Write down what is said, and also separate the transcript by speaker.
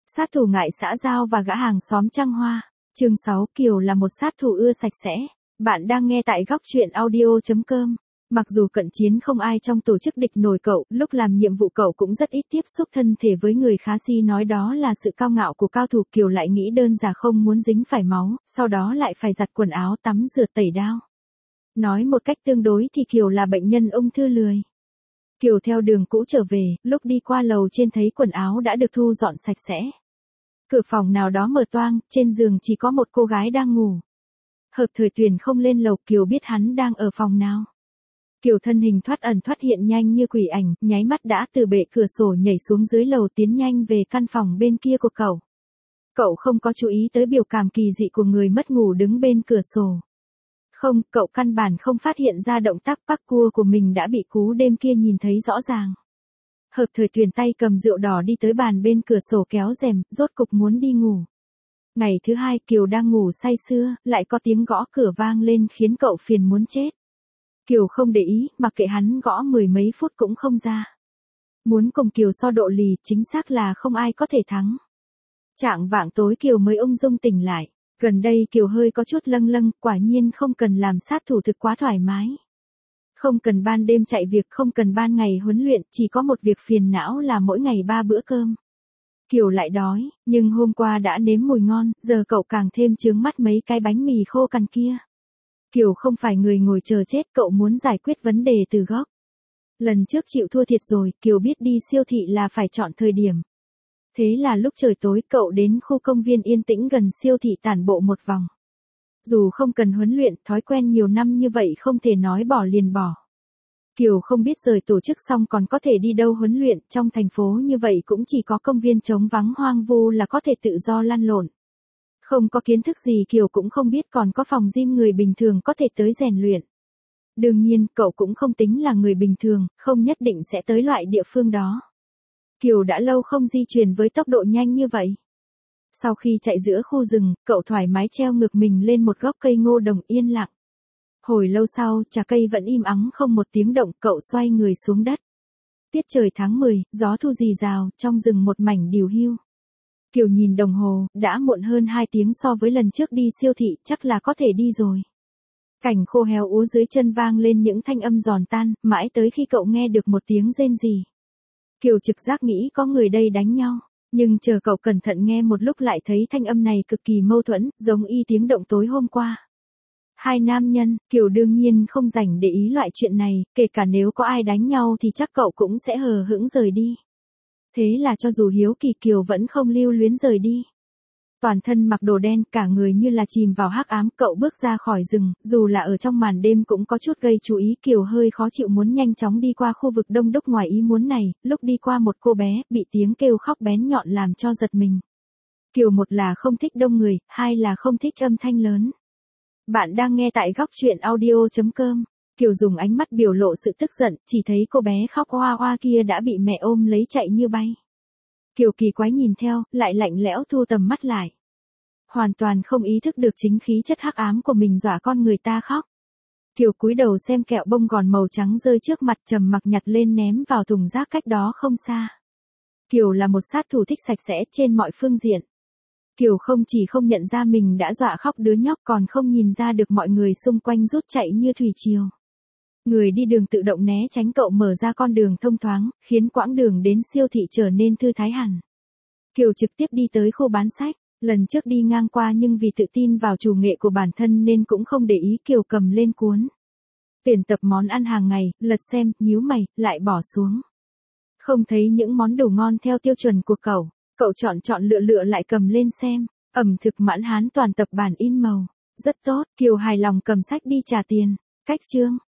Speaker 1: Sát thủ ngại xã giao và gã hàng xóm trăng hoa. Chương 6, Kiều là một sát thủ ưa sạch sẽ. Bạn đang nghe tại góc truyện audio.com. Mặc dù cận chiến không ai trong tổ chức địch nổi cậu, lúc làm nhiệm vụ cậu cũng rất ít tiếp xúc thân thể với người khá si nói đó là sự cao ngạo của cao thủ. Kiều lại nghĩ đơn giản không muốn dính phải máu, sau đó lại phải giặt quần áo tắm rửa tẩy đao. Nói một cách tương đối thì Kiều là bệnh nhân ung thư lười. Kiều theo đường cũ trở về, lúc đi qua lầu trên thấy quần áo đã được thu dọn sạch sẽ. Cửa phòng nào đó mở toang, trên giường chỉ có một cô gái đang ngủ. Hợp thời Tuyền không lên lầu, Kiều biết hắn đang ở phòng nào. Kiều thân hình thoát ẩn thoát hiện nhanh như quỷ ảnh, nháy mắt đã từ bệ cửa sổ nhảy xuống dưới lầu tiến nhanh về căn phòng bên kia của cậu. Cậu không có chú ý tới biểu cảm kỳ dị của người mất ngủ đứng bên cửa sổ. Không, cậu căn bản không phát hiện ra động tác parkour của mình đã bị cú đêm kia nhìn thấy rõ ràng. Hợp thời Tuyền tay cầm rượu đỏ đi tới bàn bên cửa sổ kéo rèm, rốt cục muốn đi ngủ. Ngày thứ hai Kiều đang ngủ say sưa, lại có tiếng gõ cửa vang lên khiến cậu phiền muốn chết. Kiều không để ý, mặc kệ hắn gõ mười mấy phút cũng không ra. Muốn cùng Kiều so độ lì, chính xác là không ai có thể thắng. Chạng vạng tối Kiều mới ung dung tỉnh lại. Gần đây Kiều hơi có chút lâng lâng, quả nhiên không cần làm sát thủ thực quá thoải mái. Không cần ban đêm chạy việc, không cần ban ngày huấn luyện, chỉ có một việc phiền não là mỗi ngày 3 bữa cơm. Kiều lại đói, nhưng hôm qua đã nếm mùi ngon, giờ cậu càng thêm chướng mắt mấy cái bánh mì khô cằn kia. Kiều không phải người ngồi chờ chết, cậu muốn giải quyết vấn đề từ gốc. Lần trước chịu thua thiệt rồi, Kiều biết đi siêu thị là phải chọn thời điểm. Thế là lúc trời tối cậu đến khu công viên yên tĩnh gần siêu thị tản bộ một vòng. Dù không cần huấn luyện, thói quen nhiều năm như vậy không thể nói bỏ liền bỏ. Kiều không biết rời tổ chức xong còn có thể đi đâu huấn luyện, trong thành phố như vậy cũng chỉ có công viên trống vắng hoang vu là có thể tự do lăn lộn. Không có kiến thức gì Kiều cũng không biết còn có phòng gym người bình thường có thể tới rèn luyện. Đương nhiên, cậu cũng không tính là người bình thường, không nhất định sẽ tới loại địa phương đó. Kiều đã lâu không di chuyển với tốc độ nhanh như vậy. Sau khi chạy giữa khu rừng, cậu thoải mái treo ngược mình lên một gốc cây ngô đồng yên lặng. Hồi lâu sau, chà cây vẫn im ắng không một tiếng động, cậu xoay người xuống đất. Tiết trời tháng 10, gió thu rì rào, trong rừng một mảnh điều hiu. Kiều nhìn đồng hồ, đã muộn hơn 2 tiếng so với lần trước đi siêu thị, chắc là có thể đi rồi. Cảnh khô héo úa dưới chân vang lên những thanh âm giòn tan, mãi tới khi cậu nghe được một tiếng rên rỉ. Kiều trực giác nghĩ có người đây đánh nhau, nhưng chờ cậu cẩn thận nghe một lúc lại thấy thanh âm này cực kỳ mâu thuẫn, giống y tiếng động tối hôm qua. Hai nam nhân, Kiều đương nhiên không rảnh để ý loại chuyện này, kể cả nếu có ai đánh nhau thì chắc cậu cũng sẽ hờ hững rời đi. Thế là cho dù hiếu kỳ Kiều vẫn không lưu luyến rời đi. Toàn thân mặc đồ đen, cả người như là chìm vào hắc ám, cậu bước ra khỏi rừng, dù là ở trong màn đêm cũng có chút gây chú ý. Kiều hơi khó chịu muốn nhanh chóng đi qua khu vực đông đúc ngoài ý muốn này, lúc đi qua một cô bé, bị tiếng kêu khóc bén nhọn làm cho giật mình. Kiều một là không thích đông người, hai là không thích âm thanh lớn. Bạn đang nghe tại góc truyện audio.com. Kiều dùng ánh mắt biểu lộ sự tức giận, chỉ thấy cô bé khóc oa oa kia đã bị mẹ ôm lấy chạy như bay. Kiều kỳ quái nhìn theo, lại lạnh lẽo thu tầm mắt lại. Hoàn toàn không ý thức được chính khí chất hắc ám của mình dọa con người ta khóc. Kiều cúi đầu xem kẹo bông gòn màu trắng rơi trước mặt, trầm mặc nhặt lên ném vào thùng rác cách đó không xa. Kiều là một sát thủ thích sạch sẽ trên mọi phương diện. Kiều không chỉ không nhận ra mình đã dọa khóc đứa nhóc còn không nhìn ra được mọi người xung quanh rút chạy như thủy triều. Người đi đường tự động né tránh, cậu mở ra con đường thông thoáng, khiến quãng đường đến siêu thị trở nên thư thái hẳn. Kiều trực tiếp đi tới khu bán sách, lần trước đi ngang qua nhưng vì tự tin vào chủ nghệ của bản thân nên cũng không để ý. Kiều cầm lên cuốn tuyển tập món ăn hàng ngày, lật xem, nhíu mày, lại bỏ xuống. Không thấy những món đồ ngon theo tiêu chuẩn của cậu chọn lựa lại cầm lên xem, ẩm thực mãn hán toàn tập bản in màu. Rất tốt, Kiều hài lòng cầm sách đi trả tiền. Cách chương